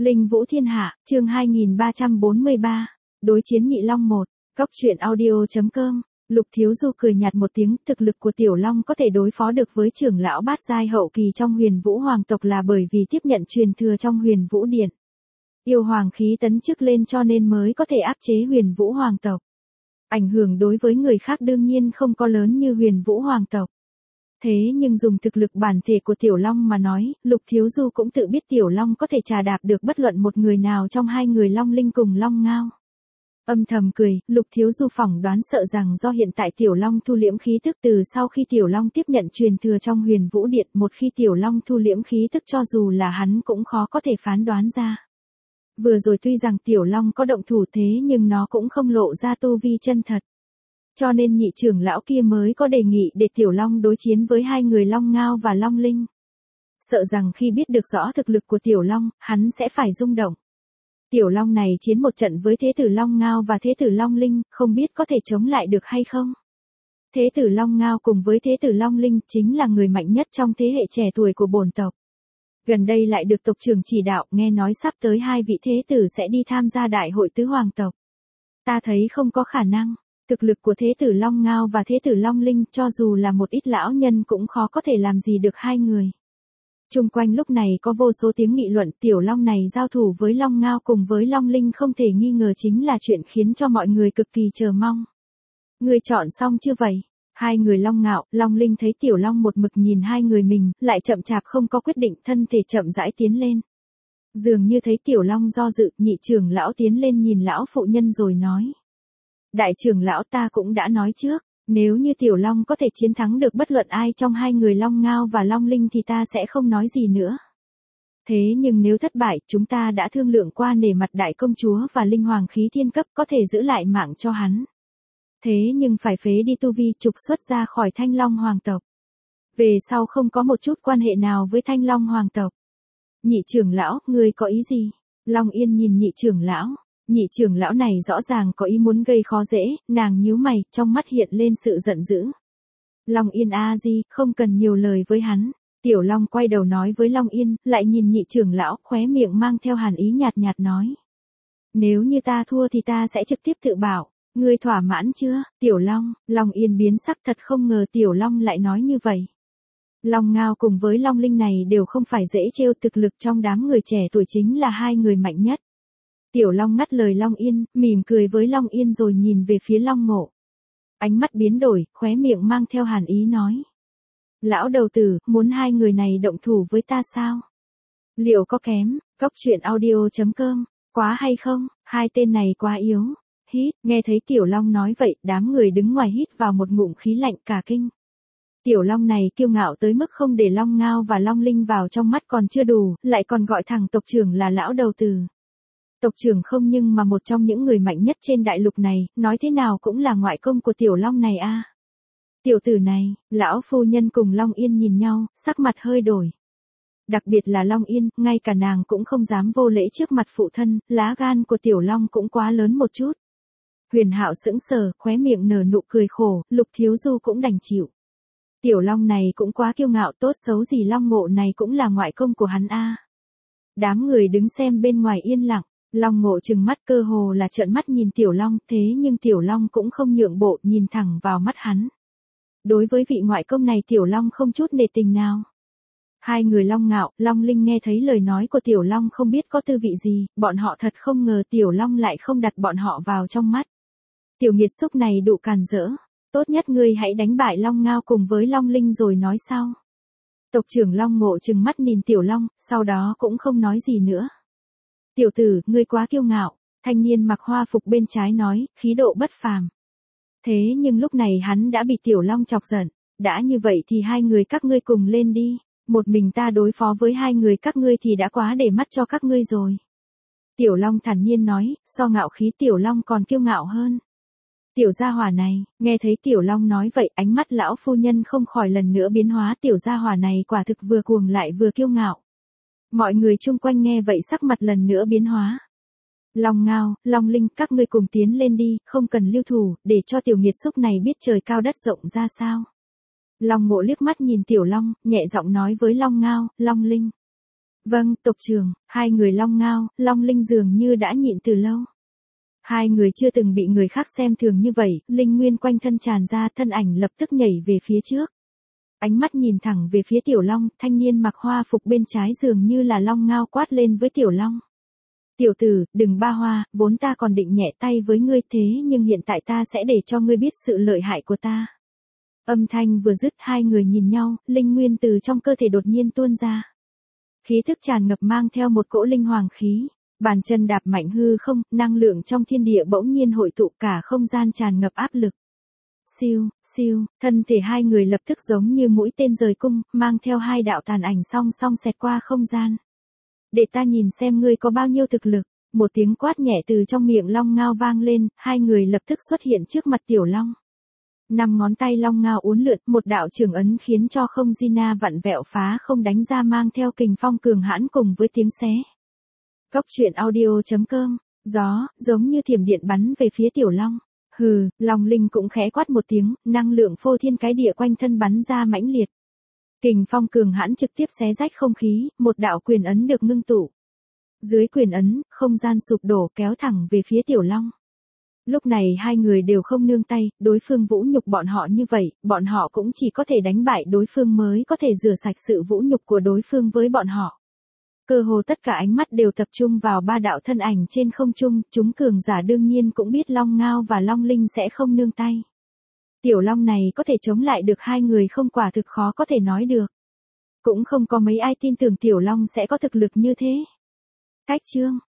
Linh Vũ Thiên Hạ, chương 2343. Đối chiến Nhị Long 1. Cóc truyện audio.com. Lục Thiếu Du cười nhạt một tiếng, thực lực của Tiểu Long có thể đối phó được với trưởng lão bát giai hậu kỳ trong Huyền Vũ Hoàng tộc là bởi vì tiếp nhận truyền thừa trong Huyền Vũ Điện. Yêu hoàng khí tấn chức lên cho nên mới có thể áp chế Huyền Vũ Hoàng tộc. Ảnh hưởng đối với người khác đương nhiên không có lớn như Huyền Vũ Hoàng tộc. Thế nhưng dùng thực lực bản thể của Tiểu Long mà nói, Lục Thiếu Du cũng tự biết Tiểu Long có thể trà đạp được bất luận một người nào trong hai người Long Linh cùng Long Ngao. Âm thầm cười, Lục Thiếu Du phỏng đoán sợ rằng do hiện tại Tiểu Long thu liễm khí tức từ sau khi Tiểu Long tiếp nhận truyền thừa trong Huyền Vũ Điện, một khi Tiểu Long thu liễm khí tức cho dù là hắn cũng khó có thể phán đoán ra. Vừa rồi tuy rằng Tiểu Long có động thủ thế nhưng nó cũng không lộ ra tu vi chân thật. Cho nên nhị trưởng lão kia mới có đề nghị để Tiểu Long đối chiến với hai người Long Ngao và Long Linh. Sợ rằng khi biết được rõ thực lực của Tiểu Long, hắn sẽ phải rung động. Tiểu Long này chiến một trận với Thế tử Long Ngao và Thế tử Long Linh, không biết có thể chống lại được hay không. Thế tử Long Ngao cùng với Thế tử Long Linh chính là người mạnh nhất trong thế hệ trẻ tuổi của bổn tộc. Gần đây lại được tộc trưởng chỉ đạo, nghe nói sắp tới hai vị thế tử sẽ đi tham gia đại hội tứ hoàng tộc. Ta thấy không có khả năng. Thực lực của Thế tử Long Ngao và Thế tử Long Linh cho dù là một ít lão nhân cũng khó có thể làm gì được hai người. Chung quanh lúc này có vô số tiếng nghị luận, Tiểu Long này giao thủ với Long Ngao cùng với Long Linh không thể nghi ngờ chính là chuyện khiến cho mọi người cực kỳ chờ mong. Người chọn xong chưa vậy? Hai người Long Ngạo, Long Linh thấy Tiểu Long một mực nhìn hai người mình, lại chậm chạp không có quyết định, thân thể chậm rãi tiến lên. Dường như thấy Tiểu Long do dự, nhị trưởng lão tiến lên nhìn lão phụ nhân rồi nói. Đại trưởng lão, ta cũng đã nói trước, nếu như Tiểu Long có thể chiến thắng được bất luận ai trong hai người Long Ngao và Long Linh thì ta sẽ không nói gì nữa. Thế nhưng nếu thất bại, chúng ta đã thương lượng qua nể mặt đại công chúa và linh hoàng khí thiên cấp có thể giữ lại mạng cho hắn. Thế nhưng phải phế đi tu vi, trục xuất ra khỏi Thanh Long Hoàng tộc. Về sau không có một chút quan hệ nào với Thanh Long Hoàng tộc. Nhị trưởng lão, ngươi có ý gì? Long Yên nhìn nhị trưởng lão. Nhị trưởng lão này rõ ràng có ý muốn gây khó dễ, nàng nhíu mày, trong mắt hiện lên sự giận dữ. Long Yên a di, không cần nhiều lời với hắn. Tiểu Long quay đầu nói với Long Yên, lại nhìn nhị trưởng lão, khóe miệng mang theo hàn ý nhạt nhạt nói. Nếu như ta thua thì ta sẽ trực tiếp tự bảo, ngươi thỏa mãn chưa? Tiểu Long, Long Yên biến sắc, thật không ngờ Tiểu Long lại nói như vậy. Long Ngao cùng với Long Linh này đều không phải dễ trêu, thực lực trong đám người trẻ tuổi chính là hai người mạnh nhất. Tiểu Long ngắt lời Long Yên, mỉm cười với Long Yên rồi nhìn về phía Long Ngộ. Ánh mắt biến đổi, khóe miệng mang theo hàn ý nói. Lão đầu tử, muốn hai người này động thủ với ta sao? Liệu có kém? Cóc truyện audio.com. Quá hay không? Hai tên này quá yếu. Hít, nghe thấy Tiểu Long nói vậy, đám người đứng ngoài hít vào một ngụm khí lạnh cả kinh. Tiểu Long này kiêu ngạo tới mức không để Long Ngao và Long Linh vào trong mắt còn chưa đủ, lại còn gọi thằng tộc trưởng là lão đầu tử. Tộc trưởng không nhưng mà một trong những người mạnh nhất trên đại lục này, nói thế nào cũng là ngoại công của Tiểu Long này a. Tiểu tử này, lão phu nhân cùng Long Yên nhìn nhau, sắc mặt hơi đổi. Đặc biệt là Long Yên, ngay cả nàng cũng không dám vô lễ trước mặt phụ thân, lá gan của Tiểu Long cũng quá lớn một chút. Huyền Hạo sững sờ, khóe miệng nở nụ cười khổ, Lục Thiếu Du cũng đành chịu. Tiểu Long này cũng quá kiêu ngạo, tốt xấu gì Long Ngộ này cũng là ngoại công của hắn a. Đám người đứng xem bên ngoài yên lặng. Long Ngộ trừng mắt, cơ hồ là trợn mắt nhìn Tiểu Long, thế nhưng Tiểu Long cũng không nhượng bộ, nhìn thẳng vào mắt hắn. Đối với vị ngoại công này Tiểu Long không chút nể tình nào. Hai người Long Ngạo, Long Linh nghe thấy lời nói của Tiểu Long không biết có tư vị gì, bọn họ thật không ngờ Tiểu Long lại không đặt bọn họ vào trong mắt. Tiểu nghiệt xúc này đủ càn rỡ, tốt nhất ngươi hãy đánh bại Long Ngao cùng với Long Linh rồi nói sau. Tộc trưởng Long Ngộ trừng mắt nhìn Tiểu Long, sau đó cũng không nói gì nữa. Tiểu tử, ngươi quá kiêu ngạo, thanh niên mặc hoa phục bên trái nói, khí độ bất phàm. Thế nhưng lúc này hắn đã bị Tiểu Long chọc giận, đã như vậy thì hai người các ngươi cùng lên đi, một mình ta đối phó với hai người các ngươi thì đã quá để mắt cho các ngươi rồi. Tiểu Long thản nhiên nói, so ngạo khí Tiểu Long còn kiêu ngạo hơn. Tiểu gia hỏa này, nghe thấy Tiểu Long nói vậy, ánh mắt lão phu nhân không khỏi lần nữa biến hóa, tiểu gia hỏa này quả thực vừa cuồng lại vừa kiêu ngạo. Mọi người chung quanh nghe vậy sắc mặt lần nữa biến hóa. Long Ngao, Long Linh, các ngươi cùng tiến lên đi, không cần lưu thủ, để cho tiểu nghiệt xúc này biết trời cao đất rộng ra sao. Long Ngộ liếc mắt nhìn Tiểu Long, nhẹ giọng nói với Long Ngao, Long Linh. Vâng, tộc trưởng, hai người Long Ngao, Long Linh dường như đã nhịn từ lâu. Hai người chưa từng bị người khác xem thường như vậy, linh nguyên quanh thân tràn ra, thân ảnh lập tức nhảy về phía trước. Ánh mắt nhìn thẳng về phía Tiểu Long, thanh niên mặc hoa phục bên trái dường như là Long Ngao quát lên với Tiểu Long. Tiểu tử, đừng ba hoa, vốn ta còn định nhẹ tay với ngươi thế nhưng hiện tại ta sẽ để cho ngươi biết sự lợi hại của ta. Âm thanh vừa dứt hai người nhìn nhau, linh nguyên từ trong cơ thể đột nhiên tuôn ra. Khí thức tràn ngập mang theo một cỗ linh hoàng khí. Bàn chân đạp mạnh hư không, năng lượng trong thiên địa bỗng nhiên hội tụ, cả không gian tràn ngập áp lực. Siêu, siêu, thân thể hai người lập tức giống như mũi tên rời cung, mang theo hai đạo tàn ảnh song song xẹt qua không gian. Để ta nhìn xem ngươi có bao nhiêu thực lực. Một tiếng quát nhẹ từ trong miệng Long Ngao vang lên, hai người lập tức xuất hiện trước mặt Tiểu Long. 5 ngón tay Long Ngao uốn lượn, một đạo trường ấn khiến cho không Gina vặn vẹo phá không đánh ra, mang theo kình phong cường hãn cùng với tiếng xé. Cốc truyện audio.com, gió, giống như thiểm điện bắn về phía Tiểu Long. Hừ, Long Linh cũng khẽ quát một tiếng, năng lượng phô thiên cái địa quanh thân bắn ra mãnh liệt. Kình phong cường hãn trực tiếp xé rách không khí, một đạo quyền ấn được ngưng tụ. Dưới quyền ấn, không gian sụp đổ kéo thẳng về phía Tiểu Long. Lúc này hai người đều không nương tay, đối phương vũ nhục bọn họ như vậy, bọn họ cũng chỉ có thể đánh bại đối phương mới có thể rửa sạch sự vũ nhục của đối phương với bọn họ. Cơ hồ tất cả ánh mắt đều tập trung vào ba đạo thân ảnh trên không trung, chúng cường giả đương nhiên cũng biết Long Ngao và Long Linh sẽ không nương tay. Tiểu Long này có thể chống lại được hai người không, quả thực khó có thể nói được. Cũng không có mấy ai tin tưởng Tiểu Long sẽ có thực lực như thế. Cách chương